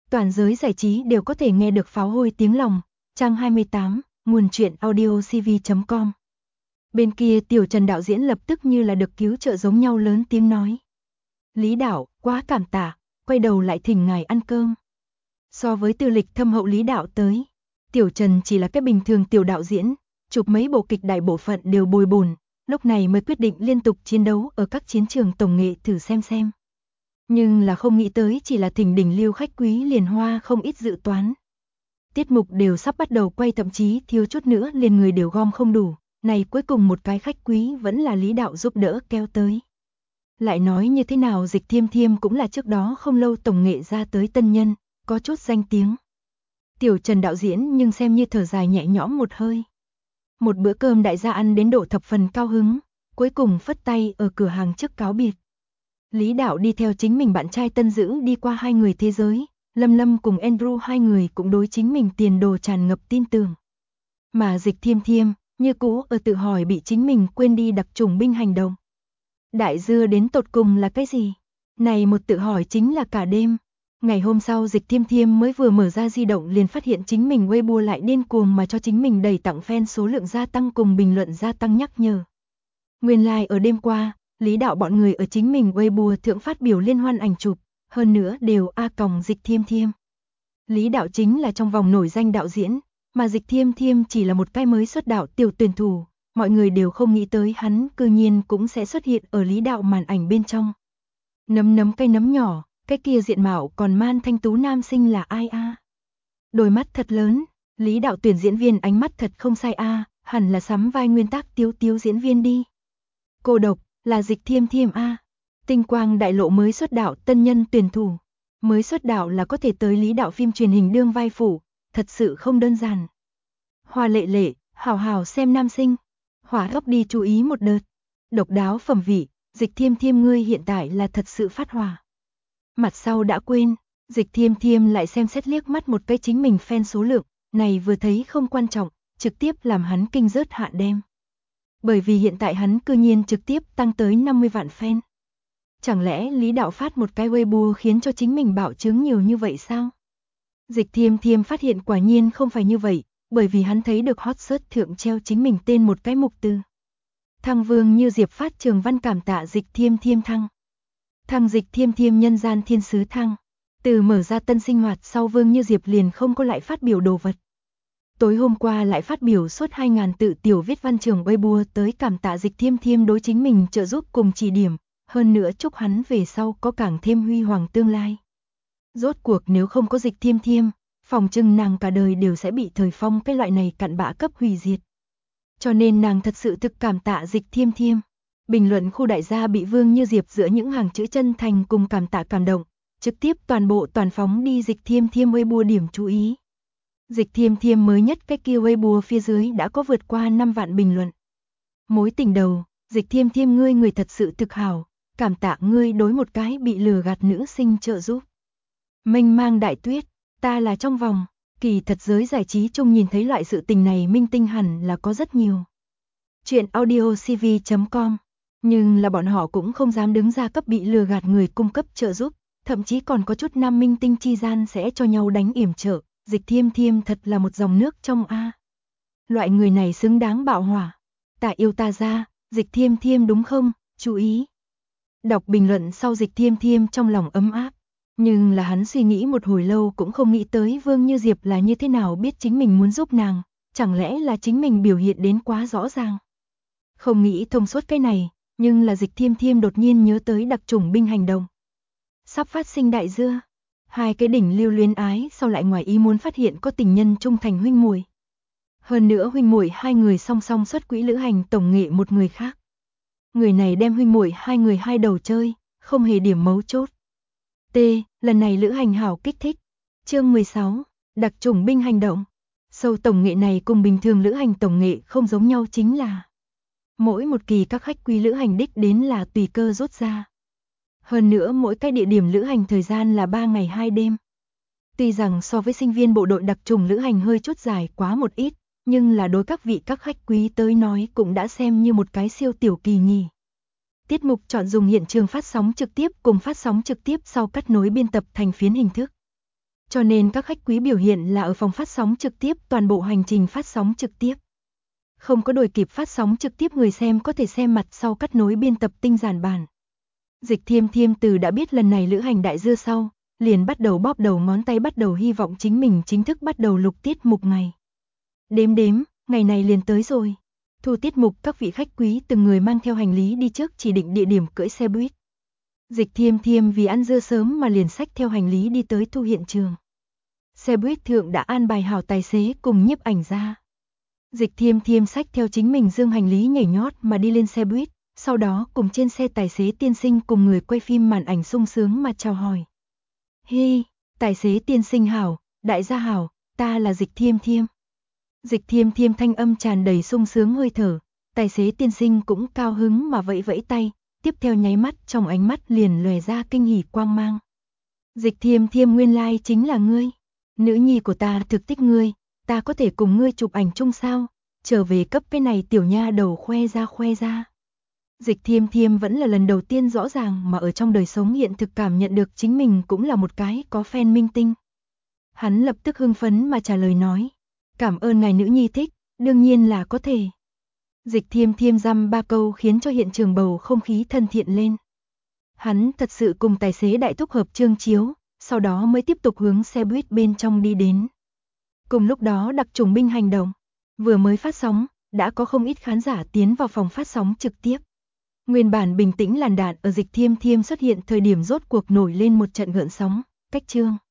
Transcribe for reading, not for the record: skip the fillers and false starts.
Toàn giới giải trí đều có thể nghe được pháo hôi tiếng lòng. Trang 28, nguồn truyện audiocv.com. Bên kia Tiểu Trần đạo diễn lập tức như là được cứu trợ giống nhau lớn tiếng nói. Lý đạo, quá cảm tạ, quay đầu lại thỉnh ngài ăn cơm. So với tư lịch thâm hậu Lý đạo tới, Tiểu Trần chỉ là cái bình thường tiểu đạo diễn, chụp mấy bộ kịch đại bộ phận đều bồi bồn, lúc này mới quyết định liên tục chiến đấu ở các chiến trường tổng nghệ thử xem. Nhưng là không nghĩ tới chỉ là thỉnh đỉnh lưu khách quý liền hoa không ít dự toán. Tiết mục đều sắp bắt đầu quay, thậm chí thiếu chút nữa liền người đều gom không đủ, này cuối cùng một cái khách quý vẫn là Lý đạo giúp đỡ kéo tới. Lại nói như thế nào Dịch Thiêm Thiêm cũng là trước đó không lâu tổng nghệ ra tới tân nhân, có chút danh tiếng. Tiểu Trần đạo diễn nhưng xem như thở dài nhẹ nhõm một hơi. Một bữa cơm đại gia ăn đến độ thập phần cao hứng, cuối cùng phất tay ở cửa hàng trước cáo biệt. Lý đạo đi theo chính mình bạn trai Tân Dữ đi qua hai người thế giới, Lâm Lâm cùng Andrew hai người cũng đối chính mình tiền đồ tràn ngập tin tưởng. Mà Dịch Thiêm Thiêm, như cũ ở tự hỏi bị chính mình quên đi đặc chủng binh hành động. Đại dưa đến tột cùng là cái gì? Này một tự hỏi chính là cả đêm. Ngày hôm sau Dịch Thiêm Thiêm mới vừa mở ra di động liền phát hiện chính mình Weibo lại điên cuồng mà cho chính mình đẩy tặng fan số lượng gia tăng cùng bình luận gia tăng nhắc nhở. Nguyên lai ở đêm qua, Lý đạo bọn người ở chính mình Weibo thượng phát biểu liên hoan ảnh chụp, hơn nữa đều Dịch Thiêm Thiêm. Lý đạo chính là trong vòng nổi danh đạo diễn, mà Dịch Thiêm Thiêm chỉ là một cái mới xuất đạo tiểu tuyển thủ, mọi người đều không nghĩ tới hắn cư nhiên cũng sẽ xuất hiện ở Lý đạo màn ảnh bên trong. Nấm cây nấm nhỏ, cái kia diện mạo còn man thanh tú nam sinh là ai a? Đôi mắt thật lớn, Lý đạo tuyển diễn viên ánh mắt thật không sai a, hẳn là sắm vai nguyên tác tiếu diễn viên đi. Cô độc, là Dịch Thiêm Thiêm a. Tinh quang đại lộ mới xuất đạo tân nhân tuyển thủ. Mới xuất đạo là có thể tới Lý đạo phim truyền hình đương vai phụ, thật sự không đơn giản. Hoa lệ lệ, hào hào xem nam sinh. Hỏa góc đi chú ý một đợt. Độc đáo phẩm vị, Dịch Thiêm Thiêm ngươi hiện tại là thật sự phát hỏa. Mặt sau đã quên, Dịch Thiêm Thiêm lại xem xét liếc mắt một cái chính mình fan số lượng, này vừa thấy không quan trọng, trực tiếp làm hắn kinh rớt hạ đem. Bởi vì hiện tại hắn cư nhiên trực tiếp tăng tới 50 vạn fan. Chẳng lẽ Lý đạo phát một cái Weibo khiến cho chính mình bảo chứng nhiều như vậy sao? Dịch Thiêm Thiêm phát hiện quả nhiên không phải như vậy, bởi vì hắn thấy được hot search thượng treo chính mình tên một cái mục từ. Thăng Vương Như Diệp phát Trường Văn cảm tạ Dịch Thiêm Thiêm thăng. Thăng Dịch Thiêm Thiêm nhân gian thiên sứ thăng. Từ mở ra tân sinh hoạt sau Vương Như Diệp liền không có lại phát biểu đồ vật. Tối hôm qua lại phát biểu suốt 2.000 tự tiểu viết văn trường Weibo tới cảm tạ Dịch Thiêm Thiêm đối chính mình trợ giúp cùng chỉ điểm, hơn nữa chúc hắn về sau có càng thêm huy hoàng tương lai. Rốt cuộc nếu không có Dịch Thiêm Thiêm, phòng trừng nàng cả đời đều sẽ bị thời phong cái loại này cặn bã cấp hủy diệt. Cho nên nàng thật sự thực cảm tạ Dịch Thiêm Thiêm. Bình luận khu đại gia bị Vương Như Diệp giữa những hàng chữ chân thành cùng cảm tạ cảm động, trực tiếp toàn phóng đi Dịch Thiêm Thiêm Weibo điểm chú ý. Dịch Thiêm Thiêm mới nhất cái kia Weibo phía dưới đã có vượt qua 5 vạn bình luận. Mối tình đầu, Dịch Thiêm Thiêm ngươi người thật sự thực hảo, cảm tạ ngươi đối một cái bị lừa gạt nữ sinh trợ giúp. Mênh mang đại tuyết, ta là trong vòng, kỳ thật giới giải trí chung nhìn thấy loại sự tình này minh tinh hẳn là có rất nhiều. Chuyện audiocv.com, nhưng là bọn họ cũng không dám đứng ra cấp bị lừa gạt người cung cấp trợ giúp, thậm chí còn có chút nam minh tinh chi gian sẽ cho nhau đánh yểm trợ. Dịch Thiêm Thiêm thật là một dòng nước trong a. Loại người này xứng đáng bạo hỏa. Ta yêu ta ra, Dịch Thiêm Thiêm đúng không? Chú ý. Đọc bình luận sau Dịch Thiêm Thiêm trong lòng ấm áp. Nhưng là hắn suy nghĩ một hồi lâu cũng không nghĩ tới Vương Như Diệp là như thế nào biết chính mình muốn giúp nàng. Chẳng lẽ là chính mình biểu hiện đến quá rõ ràng. Không nghĩ thông suốt cái này, nhưng là Dịch Thiêm Thiêm đột nhiên nhớ tới đặc chủng binh hành động. Sắp phát sinh đại dưa. Hai cái đỉnh lưu luyến ái sau lại ngoài ý muốn phát hiện có tình nhân trung thành huynh muội. Hơn nữa huynh muội hai người song song xuất quỹ lữ hành tổng nghệ một người khác. Người này đem huynh muội hai người hai đầu chơi, không hề điểm mấu chốt. T, lần này lữ hành hảo kích thích. Chương 16, đặc chủng binh hành động. Sâu tổng nghệ này cùng bình thường lữ hành tổng nghệ không giống nhau chính là mỗi một kỳ các khách quý lữ hành đích đến là tùy cơ rút ra. Hơn nữa mỗi cái địa điểm lữ hành thời gian là 3 ngày 2 đêm. Tuy rằng so với sinh viên bộ đội đặc chủng lữ hành hơi chút dài quá một ít, nhưng là đối các vị các khách quý tới nói cũng đã xem như một cái siêu tiểu kỳ nhỉ. Tiết mục chọn dùng hiện trường phát sóng trực tiếp cùng phát sóng trực tiếp sau cắt nối biên tập thành phiến hình thức. Cho nên các khách quý biểu hiện là ở phòng phát sóng trực tiếp, toàn bộ hành trình phát sóng trực tiếp. Không có đuổi kịp phát sóng trực tiếp, người xem có thể xem mặt sau cắt nối biên tập tinh giản bản. Dịch Thiêm Thiêm từ đã biết lần này lữ hành đại dưa sau, liền bắt đầu bóp đầu ngón tay, bắt đầu hy vọng chính mình chính thức bắt đầu lục tiết mục ngày. Đếm, ngày này liền tới rồi. Thu tiết mục, các vị khách quý từng người mang theo hành lý đi trước chỉ định địa điểm cưỡi xe buýt. Dịch Thiêm Thiêm vì ăn dưa sớm mà liền xách theo hành lý đi tới thu hiện trường. Xe buýt thượng đã an bài hảo tài xế cùng nhiếp ảnh ra. Dịch Thiêm Thiêm xách theo chính mình dương hành lý nhảy nhót mà đi lên xe buýt, sau đó cùng trên xe tài xế tiên sinh cùng người quay phim màn ảnh sung sướng mà chào hỏi. Hi, tài xế tiên sinh hảo, đại gia hảo, ta là Dịch Thiêm Thiêm. Dịch Thiêm Thiêm thanh âm tràn đầy sung sướng hơi thở, tài xế tiên sinh cũng cao hứng mà vẫy vẫy tay, tiếp theo nháy mắt trong ánh mắt liền lòe ra kinh hỉ quang mang. Dịch Thiêm Thiêm, nguyên lai chính là ngươi. Nữ nhi của ta thực thích ngươi, ta có thể cùng ngươi chụp ảnh chung sao? Trở về cấp cái này tiểu nha đầu khoe ra. Dịch Thiêm Thiêm vẫn là lần đầu tiên rõ ràng mà ở trong đời sống hiện thực cảm nhận được chính mình cũng là một cái có fan minh tinh. Hắn lập tức hưng phấn mà trả lời nói, cảm ơn ngài nữ nhi thích, đương nhiên là có thể. Dịch Thiêm Thiêm dăm ba câu khiến cho hiện trường bầu không khí thân thiện lên. Hắn thật sự cùng tài xế đại thúc hợp chương chiếu, sau đó mới tiếp tục hướng xe buýt bên trong đi đến. Cùng lúc đó đặc chủng binh hành động vừa mới phát sóng, đã có không ít khán giả tiến vào phòng phát sóng trực tiếp. Nguyên bản bình tĩnh làn đạn ở Dịch Thiêm Thiêm xuất hiện thời điểm rốt cuộc nổi lên một trận gợn sóng, cách chương.